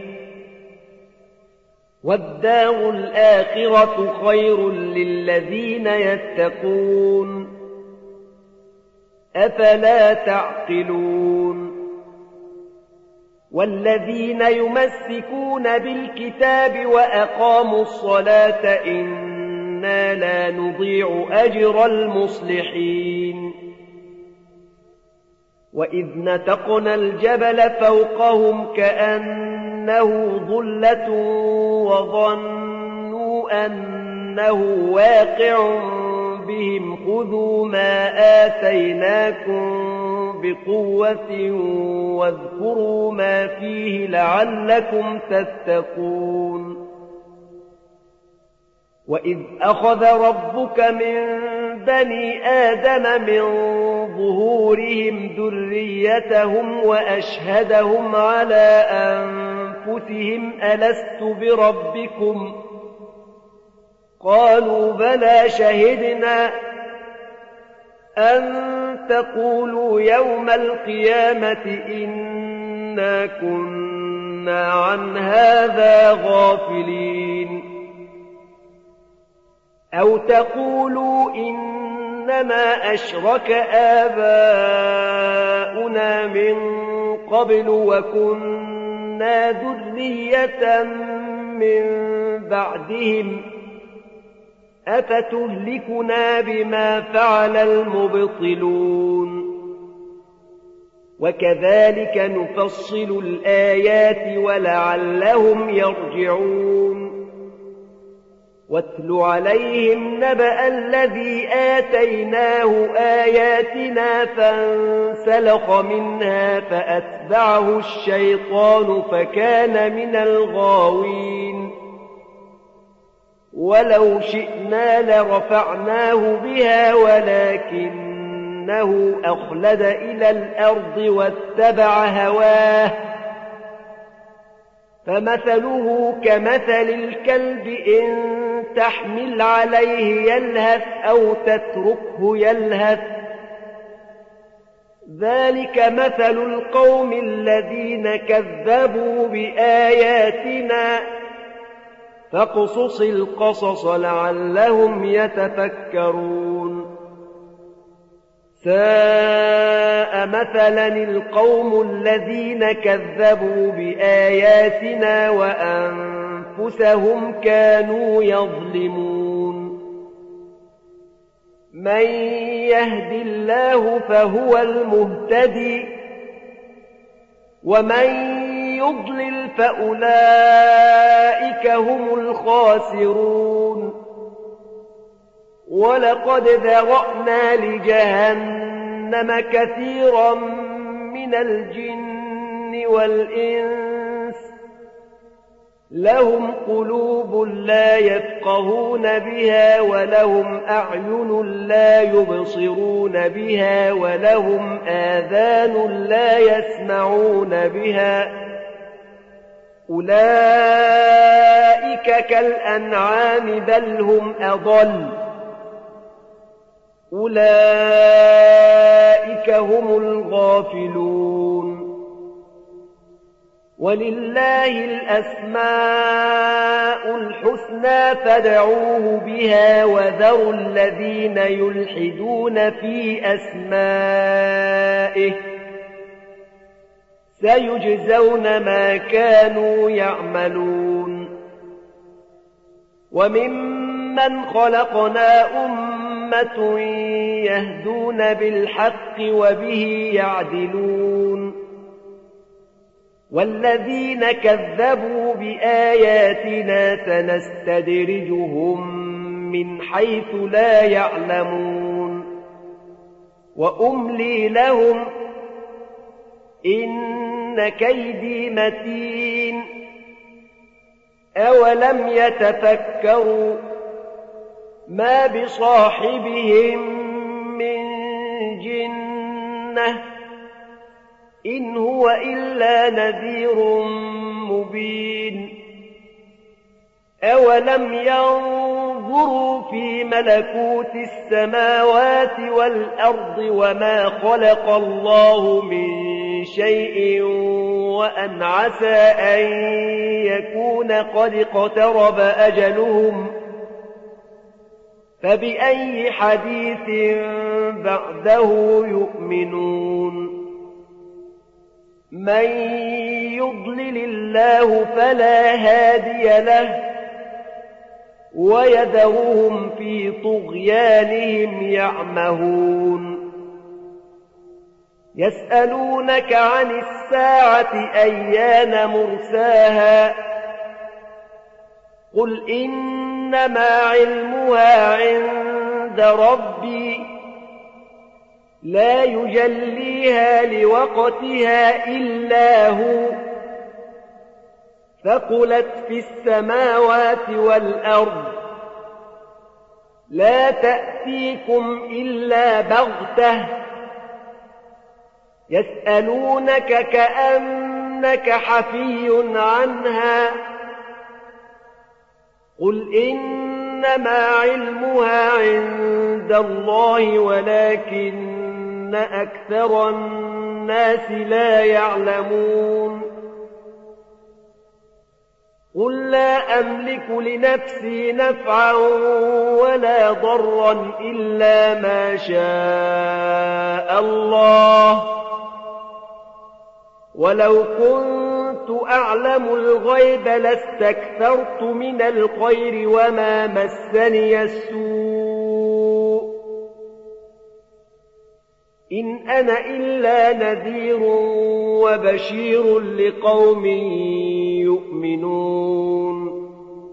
والدار الآخرة خير للذين يتقون أفلا تعقلون والذين يمسكون بالكتاب وأقاموا الصلاة إنا لا نضيع أجر المصلحين وإذ نتقنا الجبل فوقهم كأنه ظلة وظنوا أنه واقع بهم خذوا ما آتيناكم بقوة واذكروا ما فيه لعلكم تتقون وإذ أخذ ربك من بني آدم من ظهورهم ذريتهم وأشهدهم على أنفسهم ألست بربكم قالوا بلى شهدنا أن تقولوا يوم القيامة إنا كنا عن هذا غافلين أو تقولوا إنما أشرك آباؤنا من قبل وكنا ذرية من بعدهم أفتهلكنا بما فعل المبطلون وكذلك نفصل الآيات ولعلهم يرجعون واتل عليهم نبأ الذي آتيناه آياتنا فانسلخ منها فأتبعه الشيطان فكان من الغاوين ولو شئنا لرفعناه بها ولكنه إنه أخلد إلى الأرض واتبع هواه فمثله كمثل الكلب إن تحمل عليه يلهث أو تتركه يلهث ذلك مثل القوم الذين كذبوا بآياتنا فاقصص القصص لعلهم يتفكرون ساء مثلا القوم الذين كذبوا بآياتنا وأنفسهم كانوا يظلمون من يهد الله فهو المهتدي ومن يضلل فأولئك هم الخاسرون ولقد ذرأنا لجهنم كثيرا من الجن والإنس لهم قلوب لا يفقهون بها ولهم أعين لا يبصرون بها ولهم آذان لا يسمعون بها أولئك كالأنعام بل هم أضل أولئك هم الغافلون ولله الأسماء الحسنى فادعوه بها وذروا الذين يلحدون في أسمائه سيجزون ما كانوا يعملون وممن خلقنا أمة يهدون بالحق وبه يعدلون والذين كذبوا بآياتنا سنستدرجهم من حيث لا يعلمون وأملي لهم إن كيدي متين أولم يتفكروا ما بصاحبهم من جنة إن هو إلا نذير مبين أولم ينظروا في ملكوت السماوات والأرض وما خلق الله من شيء وأن عسى أن يكون قد اقترب أجلهم فبأي حديث بعده يؤمنون من يضلل الله فلا هادي له ويذرهم في طغيانهم يعمهون يسألونك عن الساعة أيان مرساها قل إنما علمها عند ربي لا يجليها لوقتها إلا هو ثقلت في السماوات والأرض لا تأتيكم إلا بغتة يسألونك كأنك حفي عنها قل إنما علمها عند الله ولكن أكثر الناس لا يعلمون قل لا أملك لنفسي نفعا ولا ضرا إلا ما شاء الله ولو كنت أعلم الغيب لاستكثرت من الخير وما مسني السوء إن أنا إلا نذير وبشير لقوم يؤمنون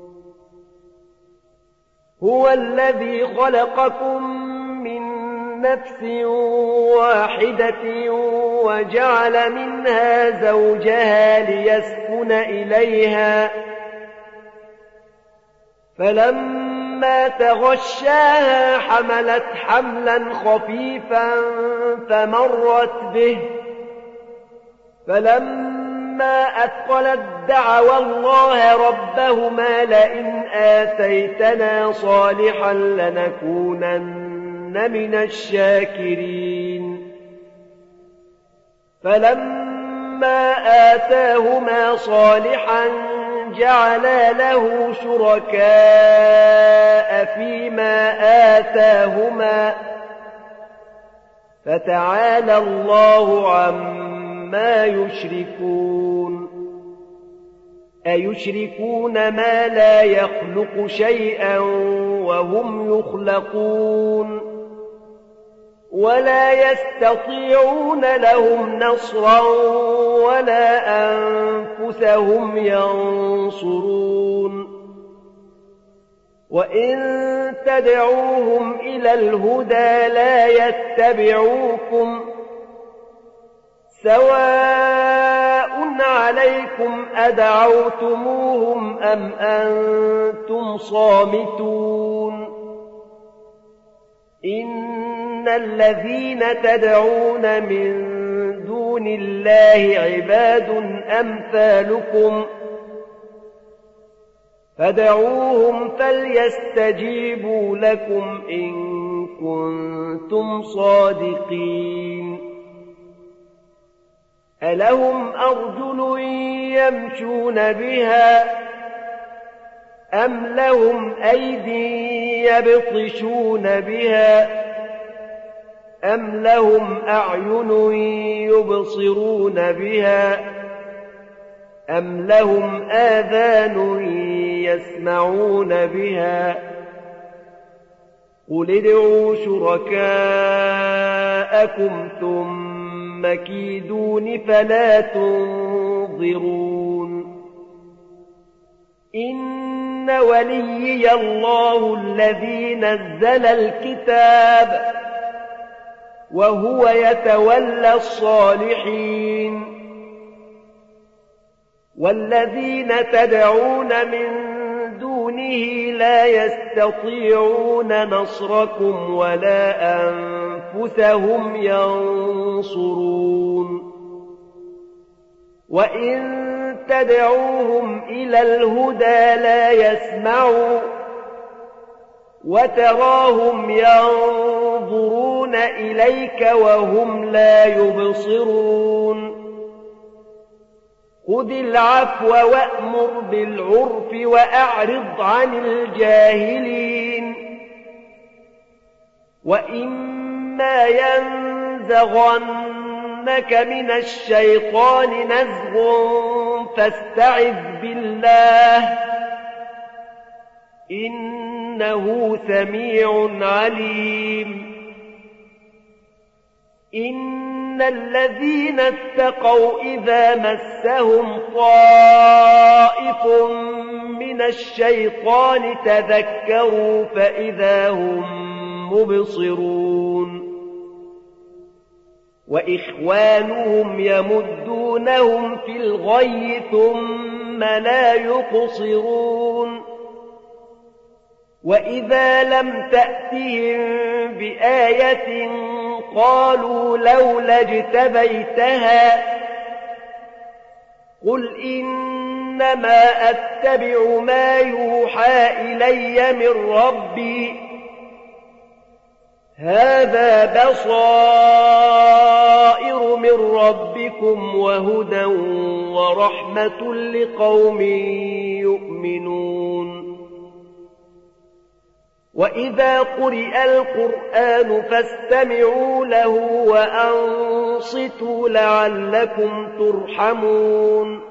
هو الذي خلقكم من نفس واحدة وجعل منها زوجها ليسكن إليها فلما فلما تغشاها حملت حملا خفيفا فمرت به فلما أثقلت دعوا الله ربهما لئن آتيتنا صالحا لنكونن من الشاكرين فلما آتاهما صالحا جعلا له شركاء فيما آتاهما فتعالى الله عما يشركون أيشركون ما لا يخلق شيئا وهم يخلقون ولا يستطيعون لهم نصرا ولا أنفسهم ينصرون وإن تدعوهم إلى الهدى لا يتبعوكم سواء عليكم أدعوتموهم أم أنتم صامتون إن الذين تدعون من دون الله عباد أمثالكم فدعوهم فليستجيبوا لكم إن كنتم صادقين ألهم أرجل يمشون بها أم لهم أيدي يبطشون بها أم لهم أعين يبصرون بها أم لهم آذان يسمعون بها قل ادعوا شركاءكم ثم كيدون فلا تنظرون إن وليي الله الذي نزل الكتاب وهو يتولى الصالحين والذين تدعون من دونه لا يستطيعون نصركم ولا أنفسهم ينصرون وإن تدعوهم إلى الهدى لا يسمعوا وتراهم ينظرون إليك وهم لا يبصرون خذ العفو وأمر بالعرف وأعرض عن الجاهلين وإما ينزغنك من الشيطان نزغ فاستعذ بالله إنه سميع عليم إن الذين اتقوا إذا مسهم طائف من الشيطان تذكروا فإذا هم مبصرون وإخوانهم يمدونهم في الغي ثم لا يقصرون وإذا لم تأتهم بآية قالوا لولا اجتبيتها قل إنما أتبع ما يوحى إلي من ربي هذا بصائر من ربكم وهدى ورحمة لقوم يؤمنون وإذا قرئ القرآن فاستمعوا له وأنصتوا لعلكم ترحمون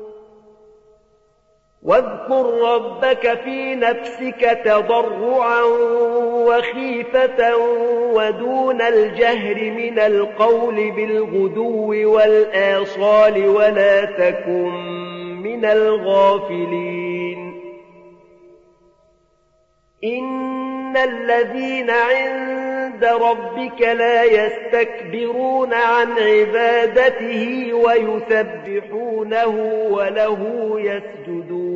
واذكر ربك في نفسك تضرعا وخيفة ودون الجهر من القول بالغدو والآصال ولا تكن من الغافلين إن الذين عند ربك لا يستكبرون عن عبادته ويسبحونه وله يسجدون